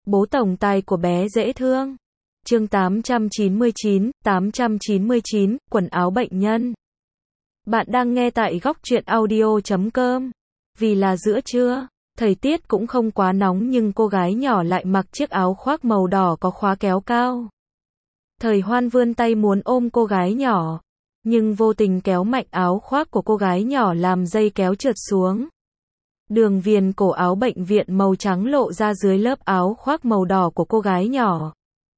Bố tổng tài của bé dễ thương. Chương 899, quần áo bệnh nhân. Bạn đang nghe tại góc truyện audio.com. Vì là giữa trưa, thời tiết cũng không quá nóng nhưng cô gái nhỏ lại mặc chiếc áo khoác màu đỏ có khóa kéo cao. Thời Hoan vươn tay muốn ôm cô gái nhỏ, nhưng vô tình kéo mạnh áo khoác của cô gái nhỏ làm dây kéo trượt xuống. Đường viền cổ áo bệnh viện màu trắng lộ ra dưới lớp áo khoác màu đỏ của cô gái nhỏ.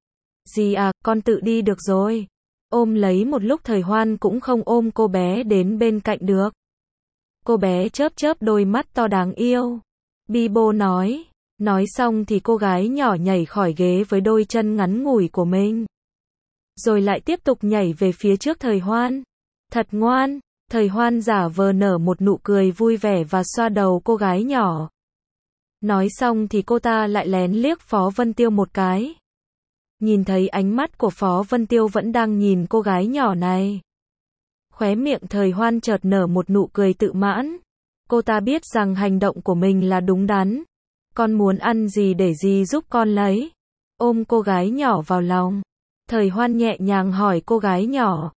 Dì à, con tự đi được rồi. Ôm lấy một lúc Thời Hoan cũng không ôm cô bé đến bên cạnh được. Cô bé chớp chớp đôi mắt to đáng yêu. Bibo nói. Nói xong thì cô gái nhỏ nhảy khỏi ghế với đôi chân ngắn ngủi của mình. Rồi lại tiếp tục nhảy về phía trước Thời Hoan. Thật ngoan. Thời Hoan giả vờ nở một nụ cười vui vẻ và xoa đầu cô gái nhỏ. Nói xong thì cô ta lại lén liếc Phó Vân Tiêu một cái. Nhìn thấy ánh mắt của Phó Vân Tiêu vẫn đang nhìn cô gái nhỏ này. Khóe miệng Thời Hoan chợt nở một nụ cười tự mãn. Cô ta biết rằng hành động của mình là đúng đắn. Con muốn ăn gì để dì giúp con lấy. Ôm cô gái nhỏ vào lòng. Thời Hoan nhẹ nhàng hỏi cô gái nhỏ.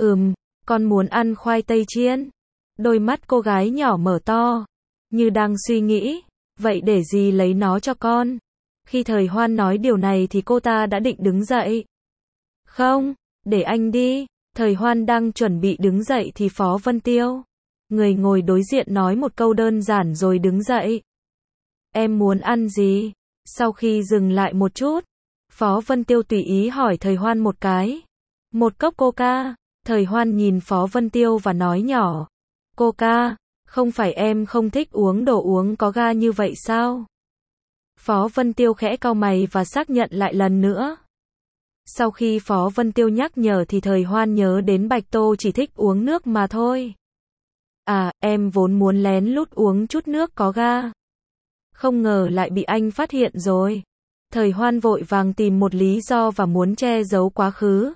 Con muốn ăn khoai tây chiên. Đôi mắt cô gái nhỏ mở to, như đang suy nghĩ, vậy để dì lấy nó cho con. Khi Thời Hoan nói điều này thì cô ta đã định đứng dậy. Không, để anh đi. Thời Hoan đang chuẩn bị đứng dậy thì Phó Vân Tiêu, người ngồi đối diện nói một câu đơn giản rồi đứng dậy. Em muốn ăn gì? Sau khi dừng lại một chút, Phó Vân Tiêu tùy ý hỏi Thời Hoan một cái. Một cốc coca. Thời Hoan nhìn Phó Vân Tiêu và nói nhỏ. Coca, không phải em không thích uống đồ uống có ga như vậy sao? Phó Vân Tiêu khẽ cau mày và xác nhận lại lần nữa. Sau khi Phó Vân Tiêu nhắc nhở thì Thời Hoan nhớ đến Bạch Tô chỉ thích uống nước mà thôi. À, em vốn muốn lén lút uống chút nước có ga. Không ngờ lại bị anh phát hiện rồi. Thời Hoan vội vàng tìm một lý do và muốn che giấu quá khứ.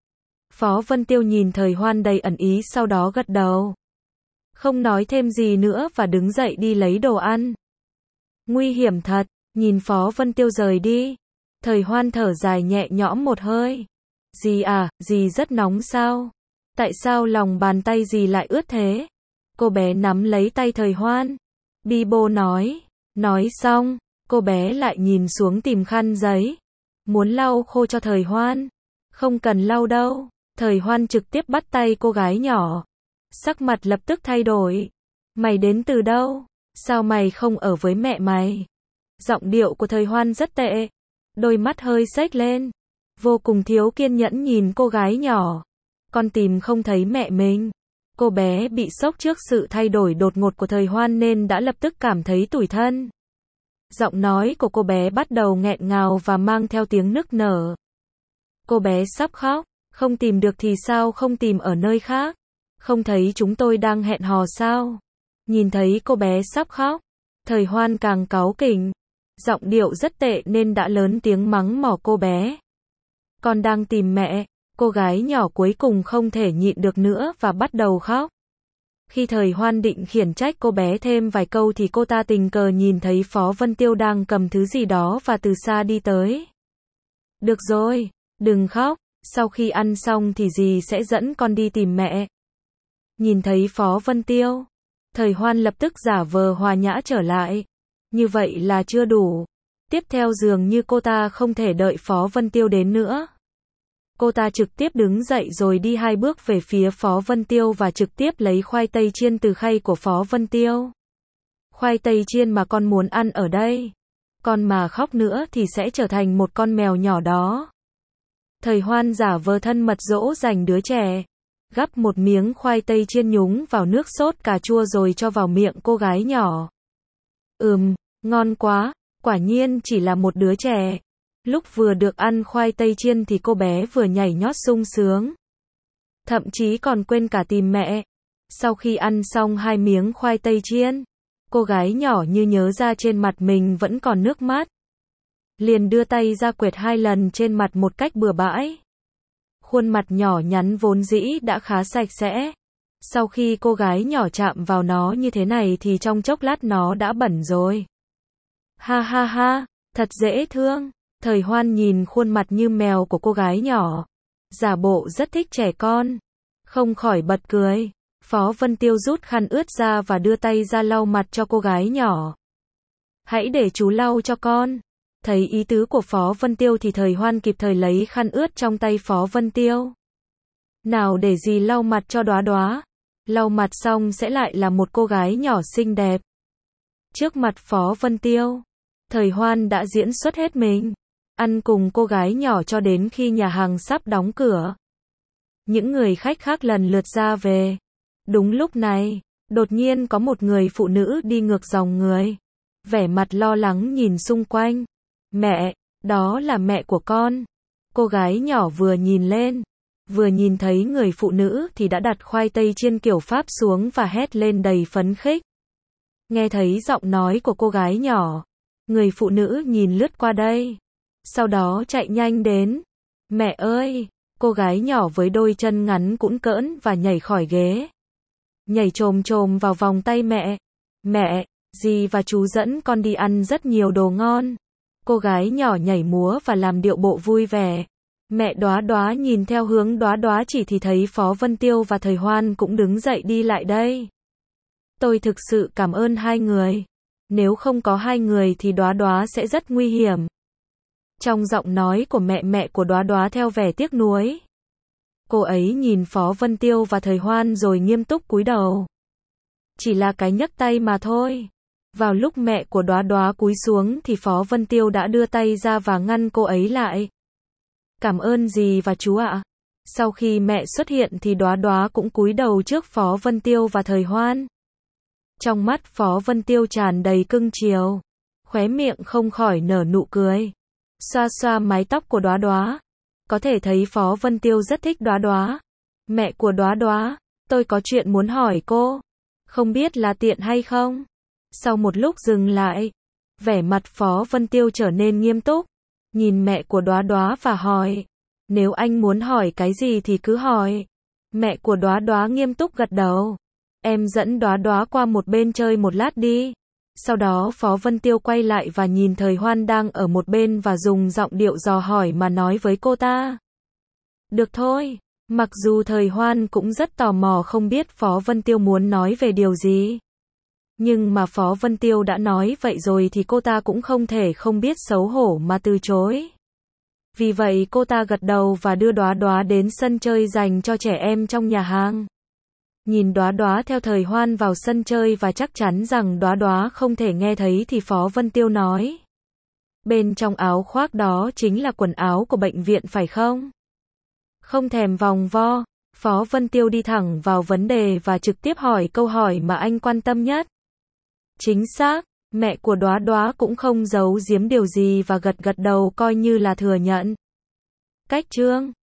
Phó Vân Tiêu nhìn Thời Hoan đầy ẩn ý sau đó gật đầu. Không nói thêm gì nữa và đứng dậy đi lấy đồ ăn. Nguy hiểm thật, nhìn Phó Vân Tiêu rời đi. Thời Hoan thở dài nhẹ nhõm một hơi. Dì à, dì rất nóng sao? Tại sao lòng bàn tay dì lại ướt thế? Cô bé nắm lấy tay Thời Hoan. Bibo nói. Nói xong, cô bé lại nhìn xuống tìm khăn giấy. Muốn lau khô cho Thời Hoan. Không cần lau đâu. Thời Hoan trực tiếp bắt tay cô gái nhỏ. Sắc mặt lập tức thay đổi. Mày đến từ đâu? Sao mày không ở với mẹ mày? Giọng điệu của Thời Hoan rất tệ. Đôi mắt hơi xếch lên. Vô cùng thiếu kiên nhẫn nhìn cô gái nhỏ. Con tìm không thấy mẹ mình. Cô bé bị sốc trước sự thay đổi đột ngột của Thời Hoan nên đã lập tức cảm thấy tủi thân. Giọng nói của cô bé bắt đầu nghẹn ngào và mang theo tiếng nức nở. Cô bé sắp khóc. Không tìm được thì sao không tìm ở nơi khác? Không thấy chúng tôi đang hẹn hò sao? Nhìn thấy cô bé sắp khóc, Thời Hoan càng cáu kỉnh. Giọng điệu rất tệ nên đã lớn tiếng mắng mỏ cô bé. Con đang tìm mẹ. Cô gái nhỏ cuối cùng không thể nhịn được nữa và bắt đầu khóc. Khi Thời Hoan định khiển trách cô bé thêm vài câu thì cô ta tình cờ nhìn thấy Phó Vân Tiêu đang cầm thứ gì đó và từ xa đi tới. Được rồi, đừng khóc. Sau khi ăn xong thì dì sẽ dẫn con đi tìm mẹ. Nhìn thấy Phó Vân Tiêu, Thời Hoan lập tức giả vờ hòa nhã trở lại. Như vậy là chưa đủ. Tiếp theo dường như cô ta không thể đợi Phó Vân Tiêu đến nữa. Cô ta trực tiếp đứng dậy rồi đi 2 bước về phía Phó Vân Tiêu và trực tiếp lấy khoai tây chiên từ khay của Phó Vân Tiêu. Khoai tây chiên mà con muốn ăn ở đây. Con mà khóc nữa thì sẽ trở thành một con mèo nhỏ đó. Thời Hoan giả vờ thân mật dỗ dành đứa trẻ. Gắp một miếng khoai tây chiên nhúng vào nước sốt cà chua rồi cho vào miệng cô gái nhỏ. Ngon quá, quả nhiên chỉ là một đứa trẻ. Lúc vừa được ăn khoai tây chiên thì cô bé vừa nhảy nhót sung sướng. Thậm chí còn quên cả tìm mẹ. Sau khi ăn xong 2 miếng khoai tây chiên, cô gái nhỏ như nhớ ra trên mặt mình vẫn còn nước mắt. Liền đưa tay ra quệt 2 lần trên mặt một cách bừa bãi. Khuôn mặt nhỏ nhắn vốn dĩ đã khá sạch sẽ. Sau khi cô gái nhỏ chạm vào nó như thế này thì trong chốc lát nó đã bẩn rồi. Ha ha ha, Thật dễ thương. Thời Hoan nhìn khuôn mặt như mèo của cô gái nhỏ, giả bộ rất thích trẻ con, không khỏi bật cười. Phó Vân Tiêu rút khăn ướt ra và đưa tay ra lau mặt cho cô gái nhỏ. Hãy để chú lau cho con. Thấy ý tứ của Phó Vân Tiêu thì Thời Hoan kịp thời lấy khăn ướt trong tay Phó Vân Tiêu. Nào để dì lau mặt cho Đóa Đóa. Lau mặt xong sẽ lại là một cô gái nhỏ xinh đẹp. Trước mặt Phó Vân Tiêu, Thời Hoan đã diễn xuất hết mình, ăn cùng cô gái nhỏ cho đến khi nhà hàng sắp đóng cửa. Những người khách khác lần lượt ra về. Đúng lúc này, đột nhiên có một người phụ nữ đi ngược dòng người, vẻ mặt lo lắng nhìn xung quanh. Mẹ, đó là mẹ của con. Cô gái nhỏ vừa nhìn lên, vừa nhìn thấy người phụ nữ thì đã đặt khoai tây chiên kiểu Pháp xuống và hét lên đầy phấn khích. Nghe thấy giọng nói của cô gái nhỏ, người phụ nữ nhìn lướt qua đây, sau đó chạy nhanh đến. Mẹ ơi! Cô gái nhỏ với đôi chân ngắn cũn cỡn và nhảy khỏi ghế, nhảy chồm chồm vào vòng tay mẹ. Mẹ, dì và chú dẫn con đi ăn rất nhiều đồ ngon. Cô gái nhỏ nhảy múa và làm điệu bộ vui vẻ. Mẹ Đóa Đóa nhìn theo hướng Đóa Đóa chỉ thì thấy Phó Vân Tiêu và Thời Hoan cũng đứng dậy đi lại đây. Tôi thực sự cảm ơn hai người. Nếu không có hai người thì Đóa Đóa sẽ rất nguy hiểm. Trong giọng nói của mẹ của Đóa Đóa theo vẻ tiếc nuối. Cô ấy nhìn Phó Vân Tiêu và Thời Hoan rồi nghiêm túc cúi đầu. Chỉ là cái nhấc tay mà thôi. Vào lúc mẹ của Đóa Đóa cúi xuống thì Phó Vân Tiêu đã đưa tay ra và ngăn cô ấy lại. Cảm ơn dì và chú ạ. Sau khi mẹ xuất hiện thì Đóa Đóa cũng cúi đầu trước Phó Vân Tiêu và Thời Hoan. Trong mắt Phó Vân Tiêu tràn đầy cưng chiều, khóe miệng không khỏi nở nụ cười, xoa xoa mái tóc của Đóa Đóa. Có thể thấy Phó Vân Tiêu rất thích Đóa Đóa. Mẹ của Đóa Đóa, tôi có chuyện muốn hỏi cô, không biết là tiện hay không? Sau một lúc dừng lại, vẻ mặt Phó Vân Tiêu trở nên nghiêm túc, nhìn mẹ của Đóa Đóa và hỏi, nếu anh muốn hỏi cái gì thì cứ hỏi. Mẹ của Đóa Đóa nghiêm túc gật đầu. Em dẫn Đóa Đóa qua một bên chơi một lát đi. Sau đó Phó Vân Tiêu quay lại và nhìn Thời Hoan đang ở một bên và dùng giọng điệu dò hỏi mà nói với cô ta. Được thôi. Mặc dù Thời Hoan cũng rất tò mò không biết Phó Vân Tiêu muốn nói về điều gì. Nhưng mà Phó Vân Tiêu đã nói vậy rồi thì cô ta cũng không thể không biết xấu hổ mà từ chối. Vì vậy cô ta gật đầu và đưa Đóa Đóa đến sân chơi dành cho trẻ em trong nhà hàng. Nhìn Đóa Đóa theo Thời Hoan vào sân chơi và chắc chắn rằng Đóa Đóa không thể nghe thấy thì Phó Vân Tiêu nói. Bên trong áo khoác đó chính là quần áo của bệnh viện phải không? Không thèm vòng vo, Phó Vân Tiêu đi thẳng vào vấn đề và trực tiếp hỏi câu hỏi mà anh quan tâm nhất. Chính xác, mẹ của Đóa Đóa cũng không giấu giếm điều gì và gật gật đầu coi như là thừa nhận. Cách chương